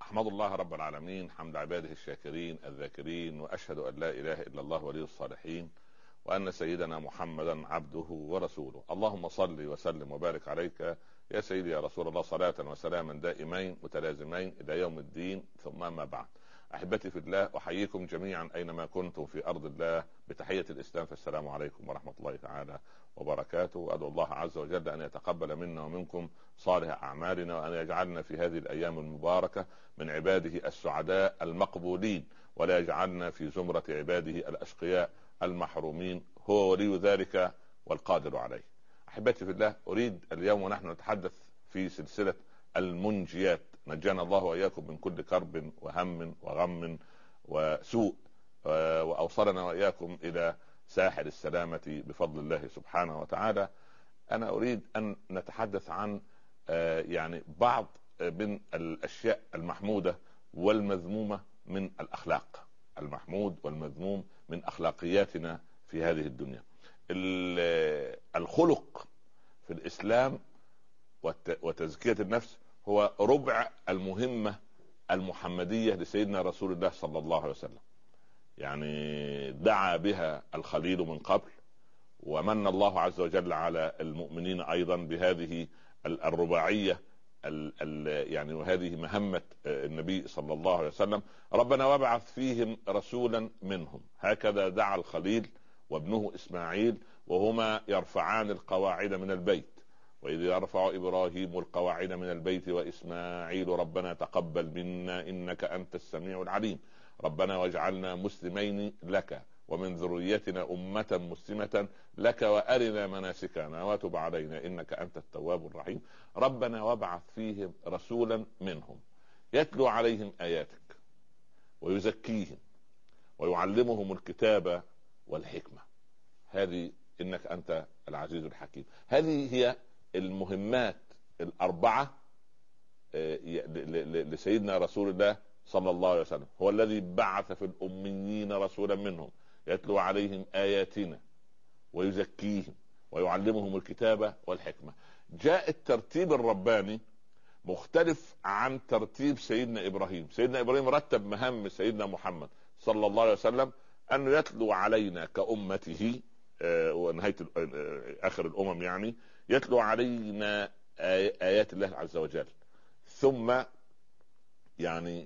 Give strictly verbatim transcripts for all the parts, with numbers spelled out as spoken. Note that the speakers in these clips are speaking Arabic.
أحمد الله رب العالمين حمد عباده الشاكرين الذاكرين، وأشهد أن لا إله إلا الله ولي الصالحين، وأن سيدنا محمدا عبده ورسوله. اللهم صل وسلم وبارك عليك يا سيدي يا رسول الله، صلاة وسلاما دائمين متلازمين إلى يوم الدين، ثم ما بعد. أحبتي في الله، أحييكم جميعا أينما كنتم في أرض الله بتحية الإسلام، فالسلام عليكم ورحمة الله تعالى وبركاته. وأدعو الله عز وجل أن يتقبل منا ومنكم صالح أعمالنا، وأن يجعلنا في هذه الأيام المباركة من عباده السعداء المقبولين، ولا يجعلنا في زمرة عباده الأشقياء المحرومين، هو ولي ذلك والقادر عليه. أحبتي في الله، أريد اليوم ونحن نتحدث في سلسلة المنجيات، نجانا الله وإياكم من كل كرب وهم وغم وسوء، وأوصلنا وإياكم إلى ساحل السلامة بفضل الله سبحانه وتعالى. أنا أريد أن نتحدث عن يعني بعض من الأشياء المحمودة والمذمومة من الأخلاق، المحمود والمذموم من أخلاقياتنا في هذه الدنيا. الخلق في الإسلام وتزكية النفس هو ربع المهمة المحمدية لسيدنا رسول الله صلى الله عليه وسلم. يعني دعا بها الخليل من قبل، ومن الله عز وجل على المؤمنين أيضا بهذه الرباعية ال ال يعني، وهذه مهمة النبي صلى الله عليه وسلم. ربنا وابعث فيهم رسولا منهم، هكذا دعا الخليل وابنه إسماعيل وهما يرفعان القواعد من البيت، وإذ يرفع إبراهيم القواعد من البيت وإسماعيل ربنا تقبل منا إنك أنت السميع العليم، ربنا واجعلنا مسلمين لك ومن ذريتنا أمة مسلمة لك وأرنا مناسكنا وتب علينا إنك أنت التواب الرحيم. ربنا وابعث فيهم رسولا منهم يتلو عليهم آياتك ويزكيهم ويعلمهم الكتاب والحكمة. هذه إنك أنت العزيز الحكيم. هذه هي المهمات الأربعة لسيدنا رسول الله صلى الله عليه وسلم. هو الذي بعث في الأميين رسولا منهم يتلو عليهم آياتنا ويزكيهم ويعلمهم الكتاب والحكمة. جاء الترتيب الرباني مختلف عن ترتيب سيدنا إبراهيم. سيدنا إبراهيم رتب مهام سيدنا محمد صلى الله عليه وسلم أنه يتلو علينا كأمته آه ونهاية آه آخر الأمم، يعني يتلو علينا آيات الله عز وجل، ثم يعني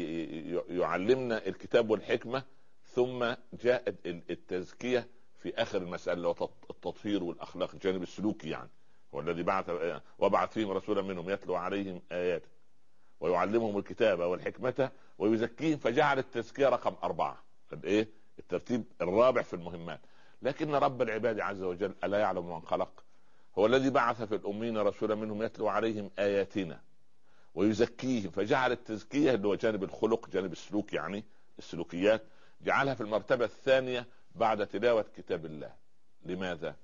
يعلمنا الكتاب والحكمة، ثم جاءت التزكية في آخر المسألة والتطهير والأخلاق، الجانب السلوكي. يعني هو الذي بعث وبعث فيهم رسولا منهم يتلو عليهم آياته ويعلمهم الكتاب والحكمة ويزكيهم، فجعل التزكية رقم أربعة، الايه الترتيب الرابع في المهمات. لكن رب العباد عز وجل ألا يعلم من خلق؟ هو الذي بعث في الأمين رسولا منهم يتلو عليهم آياتنا ويزكيهم، فجعل التزكية اللي هو جانب الخلق، جانب السلوك، يعني السلوكيات، جعلها في المرتبة الثانية بعد تلاوة كتاب الله. لماذا؟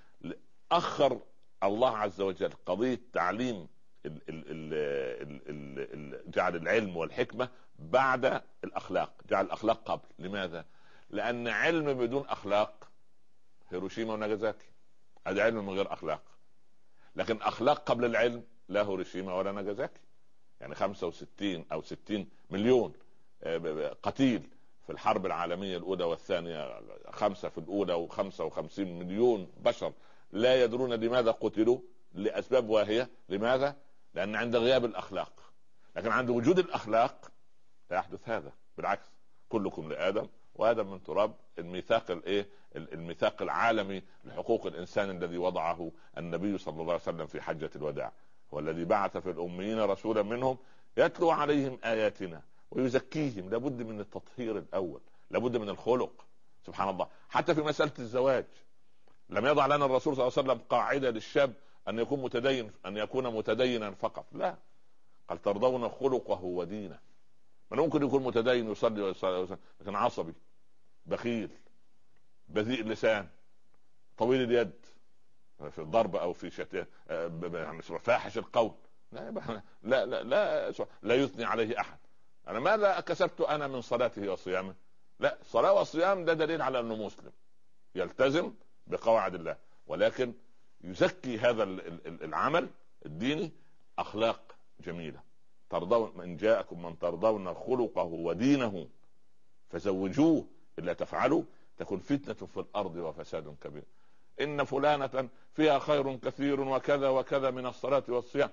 أخر الله عز وجل قضية تعليم ال ال ال ال ال جعل العلم والحكمة بعد الأخلاق، جعل الأخلاق قبل. لماذا؟ لأن علم بدون أخلاق هيروشيما وناجازاكي، هذا علم من غير أخلاق. لكن أخلاق قبل العلم لا هيروشيما ولا ناجازاكي. يعني خمسة وستين أو ستين مليون قتيل في الحرب العالمية الأولى والثانية، خمسة في الأولى وخمسة وخمسين مليون بشر لا يدرون لماذا قتلوا، لأسباب واهية. لماذا؟ لأن عند غياب الأخلاق. لكن عند وجود الأخلاق لا يحدث هذا، بالعكس، كلكم لآدم وآدم من تراب. الميثاق الايه الميثاق العالمي لحقوق الإنسان الذي وضعه النبي صلى الله عليه وسلم في حجة الوداع، هو الذي بعث في الأميين رسولا منهم يتلو عليهم آياتنا ويزكيهم. لابد من التطهير الأول، لابد من الخلق. سبحان الله، حتى في مسألة الزواج لم يضع لنا الرسول صلى الله عليه وسلم قاعدة للشاب أن يكون متدين، أن يكون متدينا فقط، لا، قال ترضون خلقه ودينه. من ممكن يكون متدين يصلي ويصلي لكن عصبي، بخيل، بذيء اللسان، طويل اليد في الضرب او في شتى، يعني فاحش القول، لا لا لا لا, لا يثني عليه احد. انا ماذا كسبت انا من صلاته وصيامه؟ لا، صلاه وصيام ده دليل على انه مسلم يلتزم بقواعد الله، ولكن يزكي هذا العمل الديني اخلاق جميله، ترضون من جاءكم من ترضون خلقه ودينه فزوجوه، إلا تفعلوا تكن فتنة في الأرض وفساد كبير. إن فلانة فيها خير كثير وكذا وكذا من الصلاة والصيام،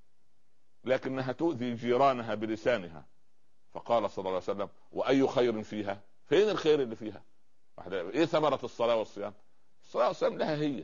لكنها تؤذي جيرانها بلسانها. فقال صلى الله عليه وسلم: وأي خير فيها؟ فين الخير اللي فيها؟ ايه ثمرة الصلاة والصيام؟ الصلاة والصيام لها هي،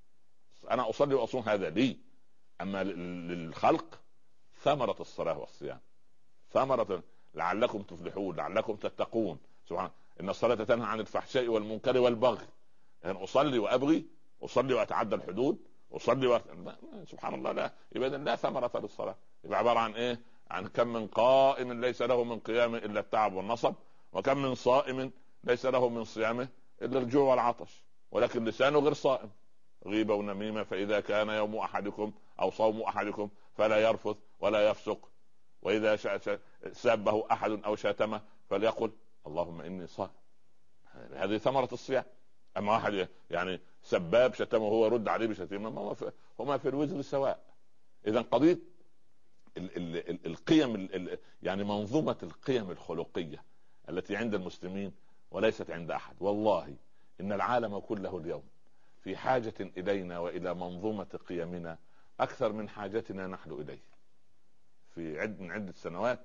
أنا أصلي وأصوم هذا لي، أما للخلق ثمرة الصلاة والصيام ثمرة لعلكم تفلحون لعلكم تتقون. سبحان إن الصلاة تنهى عن الفحشاء والمنكر والبغي. يعني أصلي وأبغي، أصلي وأتعدى الحدود، أصلي و... سبحان الله، لا يبقى لا ثمرة للصلاة. يبقى عبارة عن إيه؟ عن كم من قائم ليس له من قيامه إلا التعب والنصب، وكم من صائم ليس له من صيامه إلا الجوع والعطش، ولكن لسانه غير صائم، غيبة ونميمة. فإذا كان يوم أحدكم أو صوم أحدكم فلا يرفث ولا يفسق، وإذا سابه أحد أو شاتمه فليقل اللهم إني صائم. هذه ثمرة الصيام. أما واحد يعني سباب شتمه هو رد عليه بشتيمة، هما في الوزر سواء. إذا قضية ال ال ال القيم ال يعني منظومة القيم الخلقية التي عند المسلمين وليست عند أحد. والله إن العالم كله اليوم في حاجة إلينا وإلى منظومة قيمنا أكثر من حاجتنا نحن إليه. في عد من عدة سنوات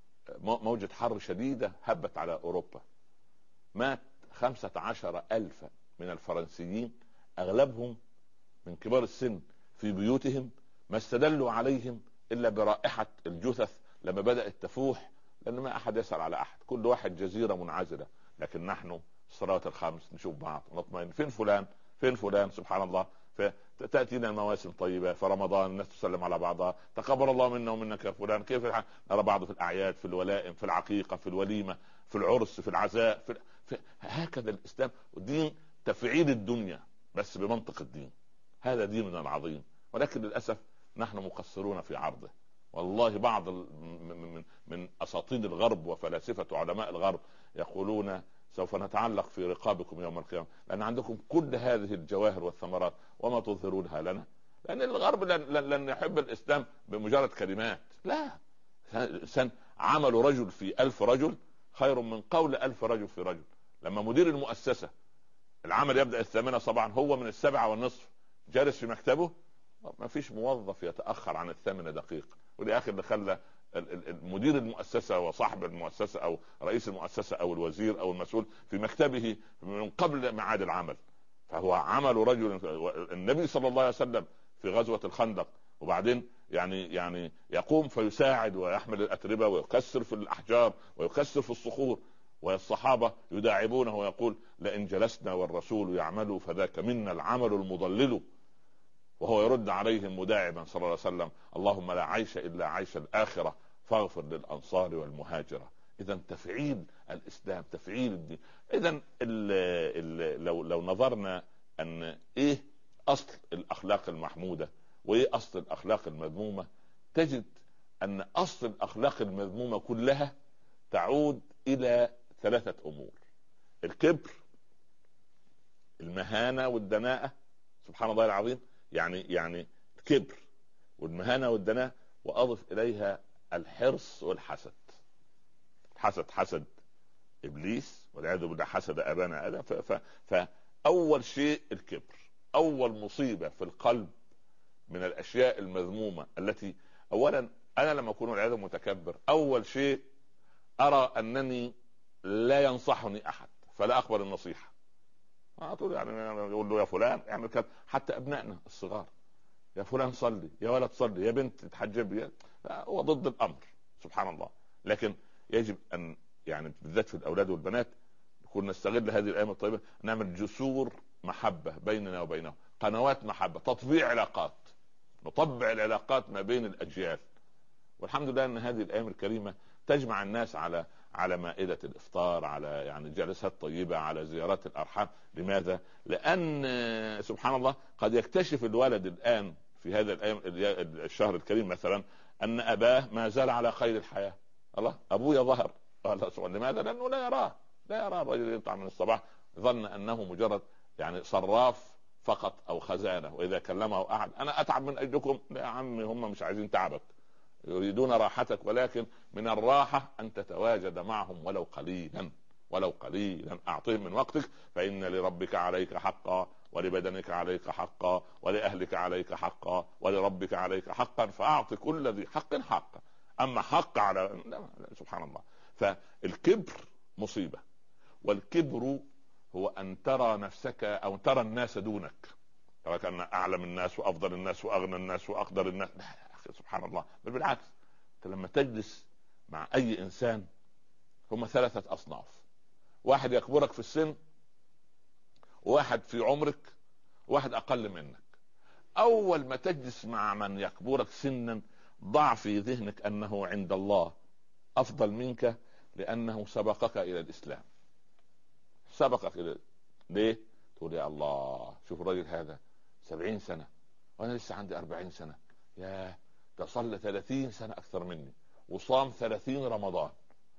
موجة حر شديدة هبت على أوروبا، مات خمسة عشر ألف من الفرنسيين، أغلبهم من كبار السن في بيوتهم، ما استدلوا عليهم إلا برائحة الجثث لما بدأت تفوح، لأن ما أحد يسأل على أحد، كل واحد جزيرة منعزلة. لكن نحن الصلوات الخمس نشوف بعض نطمئن، فين فلان فين فلان سبحان الله. فتأتينا المواسم طيبة، في رمضان الناس تسلم على بعضها، تقبل الله منا ومنك يا فلان، كيف الحال؟ نرى بعض في الأعياد، في الولائم، في العقيقة، في الوليمة، في العرس، في العزاء، في... في... هكذا الإسلام دين تفعيل الدنيا بس بمنطق الدين. هذا ديننا العظيم، ولكن للأسف نحن مقصرون في عرضه. والله بعض من, من أساطين الغرب وفلاسفة علماء الغرب يقولون سوف نتعلق في رقابكم يوم القيامة، لأن عندكم كل هذه الجواهر والثمرات وما تظهرونها لنا. لأن الغرب لن, لن يحب الإسلام بمجرد كلمات، لا، سن عمل رجل في ألف رجل خير من قول ألف رجل في رجل. لما مدير المؤسسة العمل يبدأ الثامنة صباحا، هو من السبعة والنصف جالس في مكتبه، ما فيش موظف يتأخر عن الثامنة دقيقة. ولآخر اللي خلى مدير المؤسسة وصاحب المؤسسة أو رئيس المؤسسة أو الوزير أو المسؤول في مكتبه من قبل ميعاد العمل. فهو عمل رجل. النبي صلى الله عليه وسلم في غزوة الخندق، وبعدين يعني يعني يقوم فيساعد ويحمل الأتربة ويكسر في الأحجار ويكسر في الصخور، والصحابة يداعبونه ويقول لئن جلسنا والرسول يعمل فذاك منا العمل المضلل، وهو يرد عليهم مداعبا صلى الله عليه وسلم اللهم لا عيش إلا عيش الآخرة فاغفر للأنصار والمهاجرة. إذا تفعيل الإسلام تفعيل الدين. إذا لو لو نظرنا أن إيه أصل الأخلاق المحمودة وإيه أصل الأخلاق المذمومة، تجد أن أصل الأخلاق المذمومة كلها تعود إلى ثلاثة أمور: الكبر، المهانة والدناءة. سبحان الله العظيم، يعني يعني الكبر والمهانة والدناءة، وأضف إليها الحرص والحسد. حسد حسد إبليس والعياذ بالله، حسد أبانا آدم. فأول شيء الكبر، أول مصيبة في القلب من الأشياء المذمومة التي أولا أنا لما أكون والعياذ متكبر أول شيء أرى أنني لا ينصحني أحد فلا أقبل النصيحة. أقول يعني يقول له يا فلان اعمل كذا، حتى أبنائنا الصغار يا فلان صلي، يا ولد صلي، يا بنت تحجب، هو ضد الأمر سبحان الله. لكن يجب أن يعني بالذات في الأولاد والبنات نكون نستغل هذه الأيام الطيبة، نعمل جسور محبة بيننا وبينهم، قنوات محبة، تطبيع علاقات، نطبع العلاقات ما بين الأجيال. والحمد لله أن هذه الأيام الكريمة تجمع الناس على على مائدة الإفطار، على يعني جلسات طيبة، على زيارات الأرحام. لماذا؟ لأن سبحان الله قد يكتشف الولد الآن في هذا الأيام الشهر الكريم مثلا أن أباه ما زال على خير الحياة. الله أبويا ظهر، لماذا؟ لأنه لا يراه لا يراه الرجل يطلع من الصباح ظن أنه مجرد يعني صراف فقط أو خزانة، وإذا كلمه أحد أنا أتعب من أجلكم، لا يا عمي هم مش عايزين تعبك، يريدون راحتك، ولكن من الراحة أن تتواجد معهم ولو قليلا، ولو قليلا. أعطهم من وقتك، فإن لربك عليك حقا، ولبدنك عليك حقا، ولأهلك عليك حقا، ولربك عليك حقا، فأعط كل ذي حق حقا. أما حق على لا لا، سبحان الله. فالكبر مصيبة، والكبر هو أن ترى نفسك أو ترى الناس دونك، ترى كأن أعلم الناس وأفضل الناس وأغنى الناس وأقدر الناس. سبحان الله. بل بالعكس، أنت لما تجلس مع أي إنسان هم ثلاثة أصناف: واحد يكبرك في السن، واحد في عمرك، واحد أقل منك. أول ما تجلس مع من يكبرك سنا ضع في ذهنك أنه عند الله أفضل منك، لأنه سبقك إلى الإسلام، سبقك إلى. ليه؟ تقول يا الله، شوف الرجل هذا سبعين سنة وأنا لسه عندي أربعين سنة، يا ده صلى ثلاثين سنة أكثر مني، وصام ثلاثين رمضان،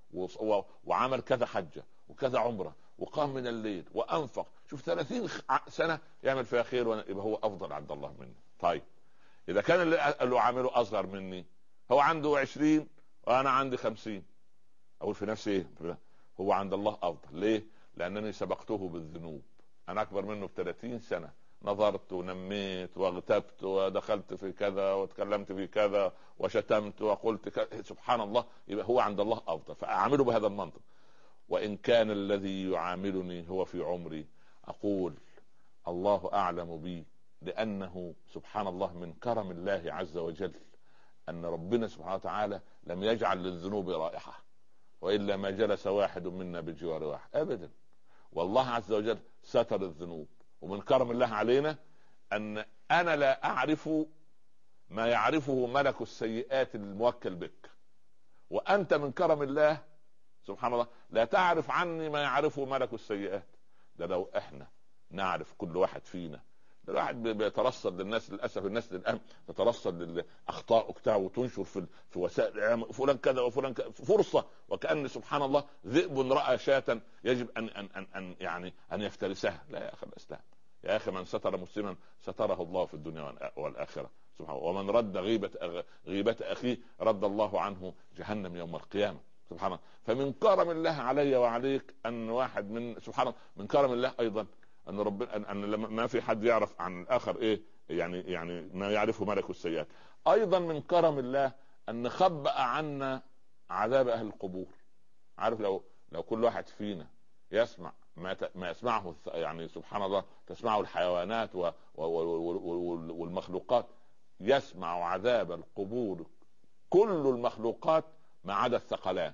وعمل كذا حجة وكذا عمرة، وقام من الليل وأنفق. شوف ثلاثين سنة يعمل فيها خير، يبقى هو أفضل عند الله مني. طيب إذا كان اللي عامله أصغر مني، هو عنده عشرين وأنا عندي خمسين، أقول في نفسي إيه؟ هو عند الله أفضل. ليه؟ لأنني سبقته بالذنوب، أنا أكبر منه بثلاثين سنة، نظرت ونميت واغتبت ودخلت في كذا وتكلمت في كذا وشتمت وقلت كذا. سبحان الله. يبقى هو عند الله أفضل، فأعامله بهذا المنطق. وإن كان الذي يعاملني هو في عمري، أقول الله أعلم بي، لأنه سبحان الله من كرم الله عز وجل أن ربنا سبحانه وتعالى لم يجعل للذنوب رائحة، وإلا ما جلس واحد منا بجوار واحد أبدا. والله عز وجل ستر الذنوب. ومن كرم الله علينا أن أنا لا أعرف ما يعرفه ملك السيئات الموكل بك، وأنت من كرم الله سبحان الله لا تعرف عني ما يعرفه ملك السيئات. ده لو احنا نعرف كل واحد فينا، ده الواحد بيترصد للناس، للاسف الناس الان تترصد للاخطاء بتاعه وتنشر في في وسائل الاعلام، فلان كذا وفلان كذا، فرصه وكأن سبحان الله ذئب راى شاة يجب ان ان ان, أن يعني ان يفترسها. لا يا اخي الاسلام، يا اخي من ستر مسلما ستره الله في الدنيا والاخره سبحان الله. ومن رد غيبه غيبه اخيه رد الله عنه جهنم يوم القيامه سبحان الله. فمن كرم الله علي وعليك ان واحد من سبحان الله، من كرم الله ايضا ان ربنا ان, أن ما في حد يعرف عن الاخر ايه يعني يعني ما يعرفه ملك السيئات. ايضا من كرم الله ان خبأ عنا عذاب اهل القبور. عارف لو لو كل واحد فينا يسمع ما ما يسمعه يعني سبحان الله تسمعه الحيوانات و والمخلوقات، يسمع عذاب القبور كل المخلوقات ما عدا الثقلان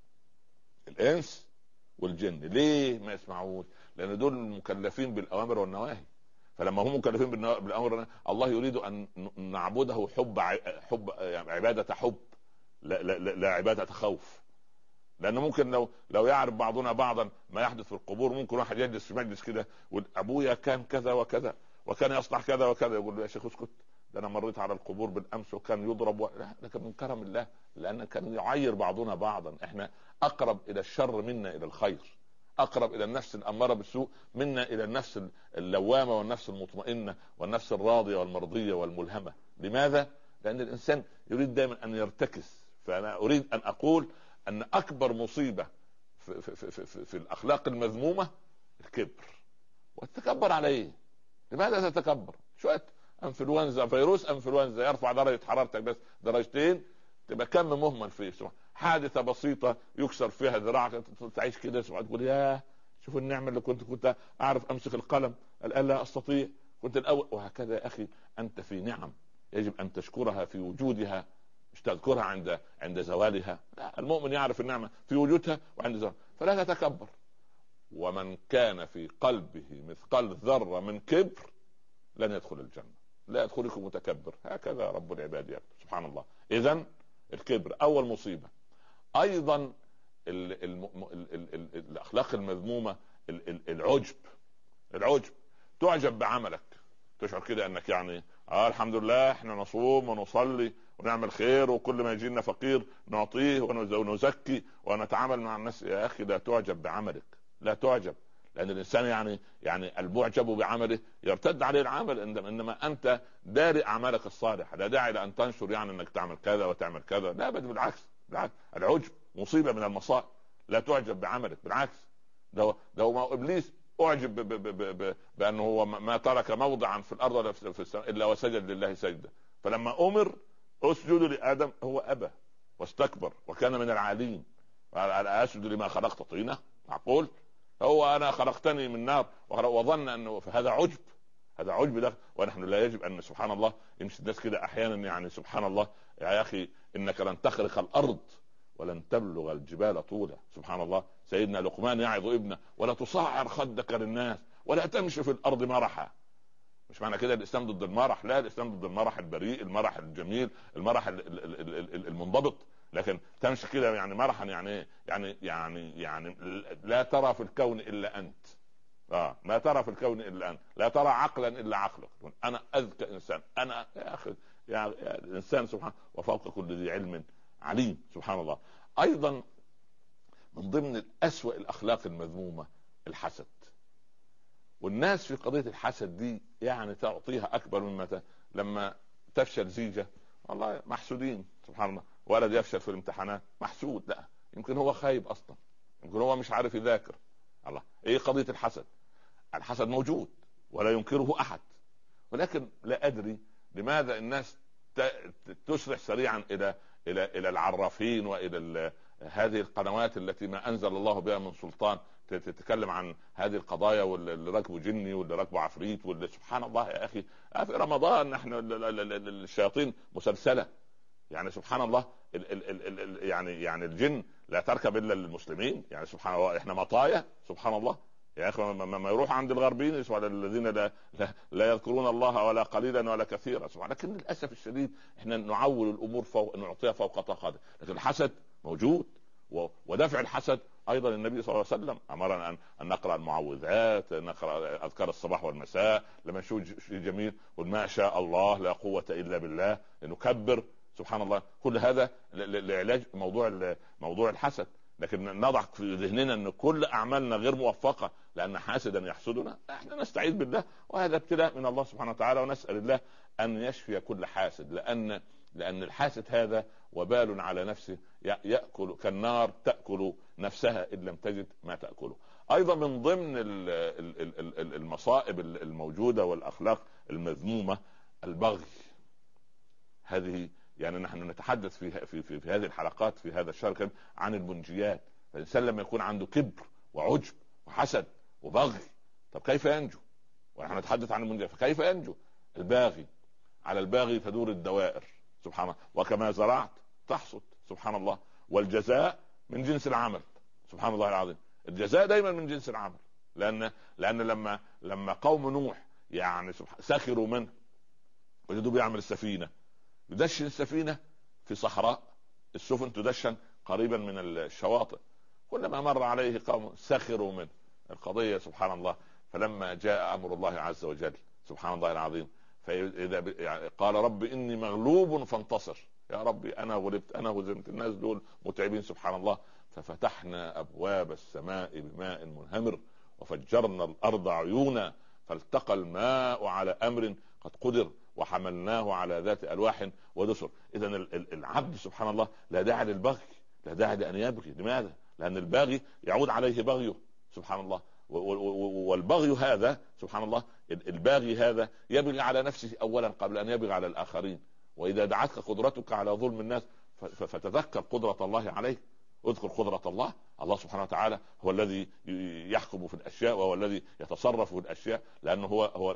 الانس والجن. ليه ما يسمعوش؟ لان دول مكلفين بالاوامر والنواهي. فلما هم مكلفين بالاوامر والنواهي، الله يريد ان نعبده حب حب يعني عباده حب، لا, لا, لا, لا عباده خوف. لانه ممكن لو لو يعرف بعضنا بعضا ما يحدث في القبور، ممكن واحد يجلس في مجلس كده وابويا كان كذا وكذا وكان يصنع كذا وكذا، يقول له يا شيخ اسكت، ده انا مريت على القبور بالامس وكان يضرب و... لا، لكن من كرم الله، لان كان يعير بعضنا بعضا. احنا اقرب الى الشر منا الى الخير، اقرب الى النفس الاماره بالسوء منا الى النفس اللوامه والنفس المطمئنه والنفس الراضيه والمرضيه والملهمه. لماذا؟ لان الانسان يريد دائما ان يرتكز. فانا اريد ان اقول ان اكبر مصيبه في, في, في, في, في الاخلاق المذمومه الكبر والتكبر. عليه لماذا تتكبر؟ شويه انفلونزا، فيروس انفلونزا يرفع درجه حرارتك بس درجتين، تبقى كم مهمل فيه. حادثه بسيطه يكسر فيها ذراعك تعيش كده تقول يا شوف النعمه اللي كنت كنت اعرف امسك القلم الان لا استطيع، كنت الاول. وهكذا يا اخي انت في نعم يجب ان تشكرها في وجودها، مش تذكرها عند عند زوالها. لا، المؤمن يعرف النعمه في وجودها وعند زوالها، فلا تتكبر. ومن كان في قلبه مثقال ذره من كبر لن يدخل الجنه. لا يدخلكم متكبر، هكذا رب العباد يقول سبحان الله. اذن الكبر اول مصيبه. ايضا ال ال ال ال ال الاخلاق المذمومه العجب. العجب تعجب بعملك، تشعر كده انك يعني آه الحمد لله احنا نصوم ونصلي ونعمل خير، وكل ما يجينا فقير نعطيه ونزكي ونتعامل مع الناس. يا اخي لا تعجب بعملك، لا تعجب، لان الانسان يعني يعني المعجب بعمله يرتد عليه العمل، انما انت داري اعمالك الصالحه، لا داعي لان تنشر يعني انك تعمل كذا وتعمل كذا، لا بل بالعكس، بالعكس العجب مصيبه من المصائب. لا تعجب بعملك، بالعكس ده ده هو ابليس اعجب ب- ب- ب- ب- بانه هو ما ترك موضعا في الارض ولا في السماء الا وسجد لله سجده، فلما امر اسجدوا لادم هو ابى واستكبر وكان من العالين. قال اسجد لما خلقت طينه؟ معقول؟ هو انا خلقتني من نار وظن انه، فهذا عجب، هذا عجب ده. ونحن لا يجب ان سبحان الله يمشي الناس كده احيانا يعني سبحان الله يا اخي انك لن تخرق الارض ولن تبلغ الجبال طولا. سبحان الله، سيدنا لقمان يعظ ابنه ولا تصعر خدك للناس ولا تمشي في الارض مرحا. مش معنى كده الاسلام ضد المرح، لا، الاسلام ضد المرح البريء، المرح الجميل، المرح المنضبط. لكن تمشي كده يعني مرحا يعني يعني يعني يعني لا ترى في الكون الا انت. اه لا ترى في الكون الا انت، لا ترى عقلا الا عقلك، انا اذكى انسان، انا يا اخي يا الانسان سبحان وفوق كل ذي علم عليم. سبحان الله. ايضا من ضمن الاسوأ الاخلاق المذمومه الحسد. والناس في قضيه الحسد دي يعني تعطيها اكبر مما لما تفشل زيجه والله محسودين. سبحان الله. ولد يفشل في الامتحانات محسود، لا يمكن هو خايب اصلا، يمكن هو مش عارف يذاكر. الله، ايه قضيه الحسد؟ الحسد موجود ولا ينكره احد، ولكن لا ادري لماذا الناس تسرع سريعا الى الى الى العرافين والى هذه القنوات التي ما انزل الله بها من سلطان تتكلم عن هذه القضايا، واللي ركبه جني واللي ركبه عفريت واللي سبحان الله يا اخي في رمضان نحن الشياطين مسلسله يعني سبحان الله. ال ال ال ال يعني يعني الجن لا تركب الا المسلمين يعني سبحان الله، احنا مطايا سبحان الله يا اخي. ما يروح عند الغربيين ولا الذين لا, لا لا يذكرون الله ولا قليلا ولا كثيرا سبحان. لكن للاسف الشديد احنا نعول الامور فوق، نعطيها فوق طاقتها. لكن الحسد موجود، ودفع الحسد ايضا النبي صلى الله عليه وسلم امرنا ان ان نقرا المعوذات، نقرا اذكار الصباح والمساء، لما نشوف شيء جميل وما شاء الله لا قوه الا بالله نكبر سبحان الله. كل هذا لعلاج موضوع موضوع الحسد. لكن نضع في ذهننا ان كل اعمالنا غير موفقه لان حاسدا يحسدنا، احنا نستعيذ بالله، وهذا ابتلاء من الله سبحانه وتعالى، ونسال الله ان يشفي كل حاسد، لان لان الحاسد هذا وبال على نفسه ياكل كالنار تاكل نفسها ان لم تجد ما تاكله. ايضا من ضمن المصائب الموجوده والاخلاق المذمومه البغي. هذه يعني نحن نتحدث في في في, في هذه الحلقات في هذا الشهر عن المنجيات. فالانسان لما يكون عنده كبر وعجب وحسد وبغي، طب كيف ينجو؟ ونحن نتحدث عن المنجيات، فكيف ينجو؟ الباغي على الباغي تدور الدوائر سبحان الله، وكما زرعت تحصد سبحان الله، والجزاء من جنس العمل سبحان الله العظيم. الجزاء دايما من جنس العمل، لان لان لما لما قوم نوح يعني سخروا منه وجدوا بيعمل السفينه، يدشن السفينه في صحراء، السفن تدشن قريبا من الشواطئ، كلما مر عليه قوم سخروا منه. القضيه سبحان الله، فلما جاء امر الله عز وجل سبحان الله العظيم، فاذا يعني قال رب اني مغلوب فانتصر، يا ربي انا غلبت، انا هزمت، الناس دول متعبين سبحان الله. ففتحنا ابواب السماء بماء منهمر وفجرنا الارض عيونا فالتقى الماء على امر قد قدر وحملناه على ذات الواح ودسر. اذا العبد سبحان الله لا داعي للبغي، لا داعي لان يبغي. لماذا؟ لان الباغي يعود عليه بغيه سبحان الله. والبغي هذا سبحان الله، الباغي هذا يبغي على نفسه اولا قبل ان يبغي على الاخرين. واذا دعتك قدرتك على ظلم الناس فتذكر قدرة الله عليك، اذكر قدرة الله. الله سبحانه وتعالى هو الذي يحكم في الاشياء وهو الذي يتصرف في الاشياء، لانه هو هو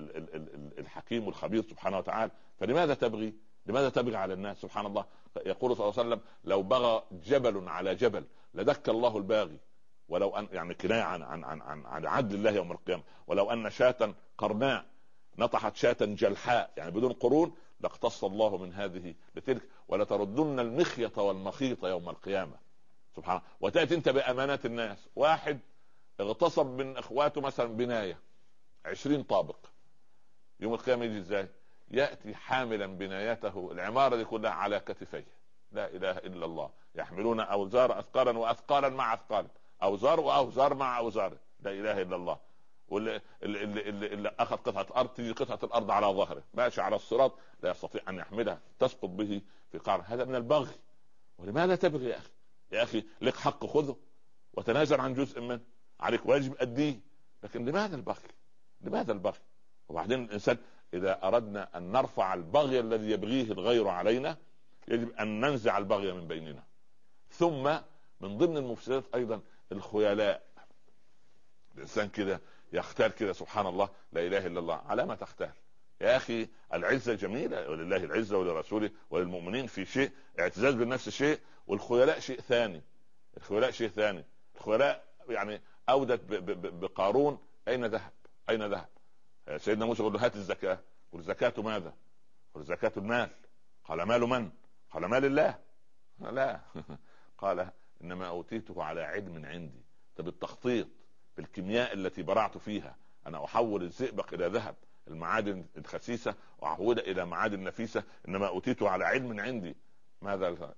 الحكيم الخبير سبحانه وتعالى. فلماذا تبغي؟ لماذا تبغي على الناس سبحان الله؟ يقول صلى الله عليه وسلم لو بغى جبل على جبل لدك الله الباغي، ولو ان يعني كناية عن عن عن عن عدل الله يوم القيامة. ولو ان شاة قرناء نطحت شاة جلحاء يعني بدون قرون لاقتص الله من هذه لتلك ولتردن المخيط والمخيط يوم القيامة سبحان الله. وتأتي انت بأمانات الناس، واحد اغتصب من اخواته مثلا بناية عشرين طابق، يوم القيامة يجي ازاي؟ يأتي حاملا بنايته العمارة دي كلها على كتفيه، لا اله الا الله، يحملون اوزار اثقالا واثقالا مع اثقال، اوزار واوزار مع اوزار. لا اله الا الله. واللي اللي, اللي, اللي اخذ قطعه ارض تيجي قطعه الارض على ظهره ماشي على الصراط لا يستطيع ان يحملها تسقط به في قعر. هذا من البغي. ولماذا تبغي يا اخي؟ يا اخي لك حق خذه وتنازل عن جزء منه، عليك واجب اديه، لكن لماذا البغي؟ لماذا البغي؟ وبعدين الانسان اذا اردنا ان نرفع البغي الذي يبغيه الغير علينا يجب ان ننزع البغي من بيننا. ثم من ضمن المفسدات ايضا الخيلاء. الانسان كده يختال كده سبحان الله لا اله الا الله. على ما تختال يا اخي؟ العزه جميله ولله العزه ولرسوله وللمؤمنين في شيء، اعتزاز بالنفس شيء، والخيلاء شيء ثاني. الخيلاء شيء ثاني. الخيلاء يعني اودت بقارون اين ذهب؟ اين ذهب؟ سيدنا موسى يقول له هات الزكاه. قل زكاه ماذا؟ قل زكاه المال. قال مال من؟ قال مال الله. لا قال انما اوتيته على علم عندي. طب التخطيط بالكيمياء التي برعت فيها انا احول الزئبق الى ذهب، المعادن الخسيسه واحولها الى معادن نفيسه، انما اوتيته على علم عندي. ماذا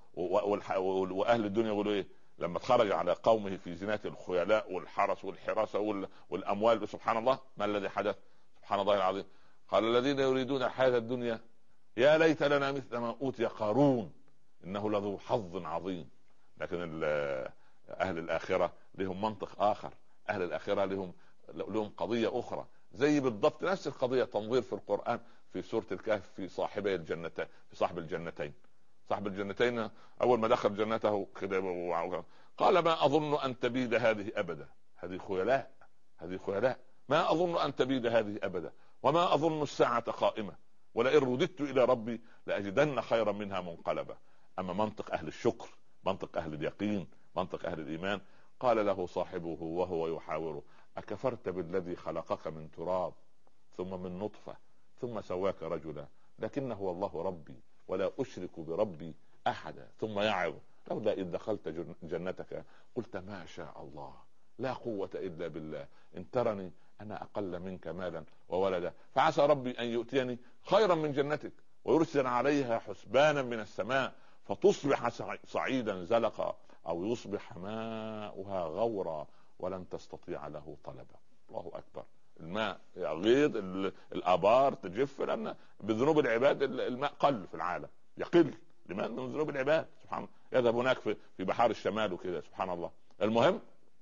واهل الدنيا يقولوا ايه لما خرج على قومه في زنات الخيلاء والحرس والحراسه والاموال؟ سبحان الله ما الذي حدث؟ سبحان الله العظيم. قال الذين يريدون الحياه الدنيا يا ليت لنا مثل ما اوتي قارون انه لذو حظ عظيم. لكن اهل الاخره لهم منطق اخر. اهل الاخره لهم لهم قضيه اخرى. زي بالضبط نفس القضيه تنظير في القران في سوره الكهف في صاحبي الجنتين، في صاحب الجنتين. صاحب الجنتين اول ما دخل جنته قال ما اظن ان تبيد هذه ابدا. هذه خيلاء. هذه خيلاء. ما اظن ان تبيد هذه ابدا وما اظن الساعه قائمه ولئن رددت الى ربي لاجدن خيرا منها منقلبا. اما منطق اهل الشكر، منطق اهل اليقين، منطق اهل الايمان، قال له صاحبه وهو يحاوره اكفرت بالذي خلقك من تراب ثم من نطفه ثم سواك رجلا لكن هو الله ربي ولا اشرك بربي احدا. ثم يعظ لولا اذ دخلت جنتك قلت ما شاء الله لا قوه الا بالله ان ترني انا اقل منك مالا وولدا فعسى ربي ان يؤتيني خيرا من جنتك ويرسل عليها حسبانا من السماء فتصبح صعيدا زلقا او يصبح ماؤها غورا ولن تستطيع له طلبا. الله اكبر. الماء يغيض، الابار تجف، لان بذنوب العباد الماء قل في العالم، يقل لماذا؟ من ذنوب العباد. سبحان الله. يذهب هناك في في بحار الشمال وكذا سبحان الله. المهم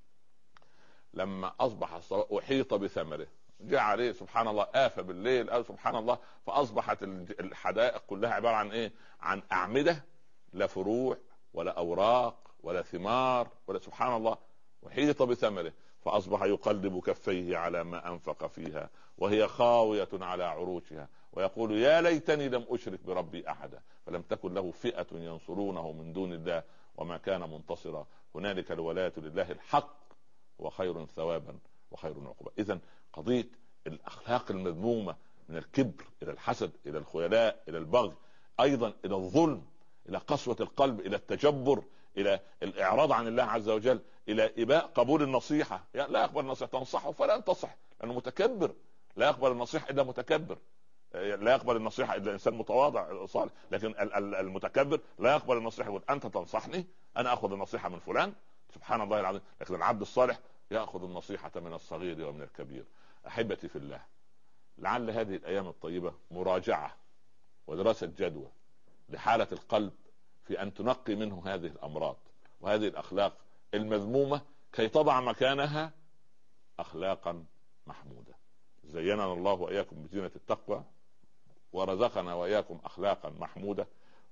لما اصبح احيط بثمره جاء عليه سبحان الله آفة بالليل أو سبحان الله فاصبحت الحدائق كلها عباره عن ايه؟ عن اعمده لا فروع ولا اوراق ولا ثمار ولا سبحان الله. وحيط بثمره فاصبح يقلب كفيه على ما انفق فيها وهي خاويه على عروشها ويقول يا ليتني لم اشرك بربي احدا فلم تكن له فئه ينصرونه من دون الله وما كان منتصرا هنالك الولاية لله الحق وخير ثوابا وخير عقبا. اذا قضيه الاخلاق المذمومه من الكبر الى الحسد الى الخيلاء الى البغي، ايضا الى الظلم، الى قسوه القلب، الى التجبر، الى الاعراض عن الله عز وجل، الى اباء قبول النصيحه. يعني لا يقبل النصيحه، تنصحه فلا تصح لانه متكبر. لا يقبل النصيحه الا متكبر. لا يقبل النصيحه الا انسان متواضع صالح. لكن المتكبر لا يقبل النصيحه، يقول انت تنصحني انا اخذ النصيحه من فلان. سبحان الله العظيم. لكن العبد الصالح ياخذ النصيحه من الصغير ومن الكبير. احبتي في الله، لعل هذه الايام الطيبه مراجعه ودراسه جدوى لحاله القلب في ان تنقي منه هذه الامراض وهذه الاخلاق المذمومه كي تضع مكانها اخلاقا محموده. زيننا الله واياكم بزينه التقوى ورزقنا واياكم اخلاقا محموده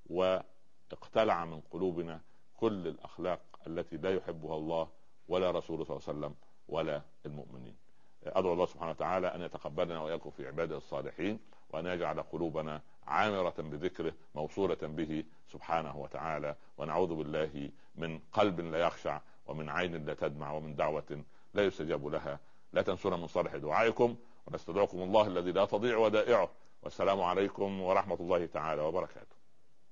واقتلع من قلوبنا كل الاخلاق التي لا يحبها الله ولا رسوله صلى الله عليه وسلم ولا المؤمنين. ادعو الله سبحانه وتعالى ان يتقبلنا واياكم في عباده الصالحين وان يجعل قلوبنا عامره بذكره موصوله به سبحانه وتعالى، ونعوذ بالله من قلب لا يخشع ومن عين لا تدمع ومن دعوه لا يستجاب لها. لا تنسونا من صالح دعائكم ونستدعوكم الله الذي لا تضيع ودائعه. والسلام عليكم ورحمه الله تعالى وبركاته.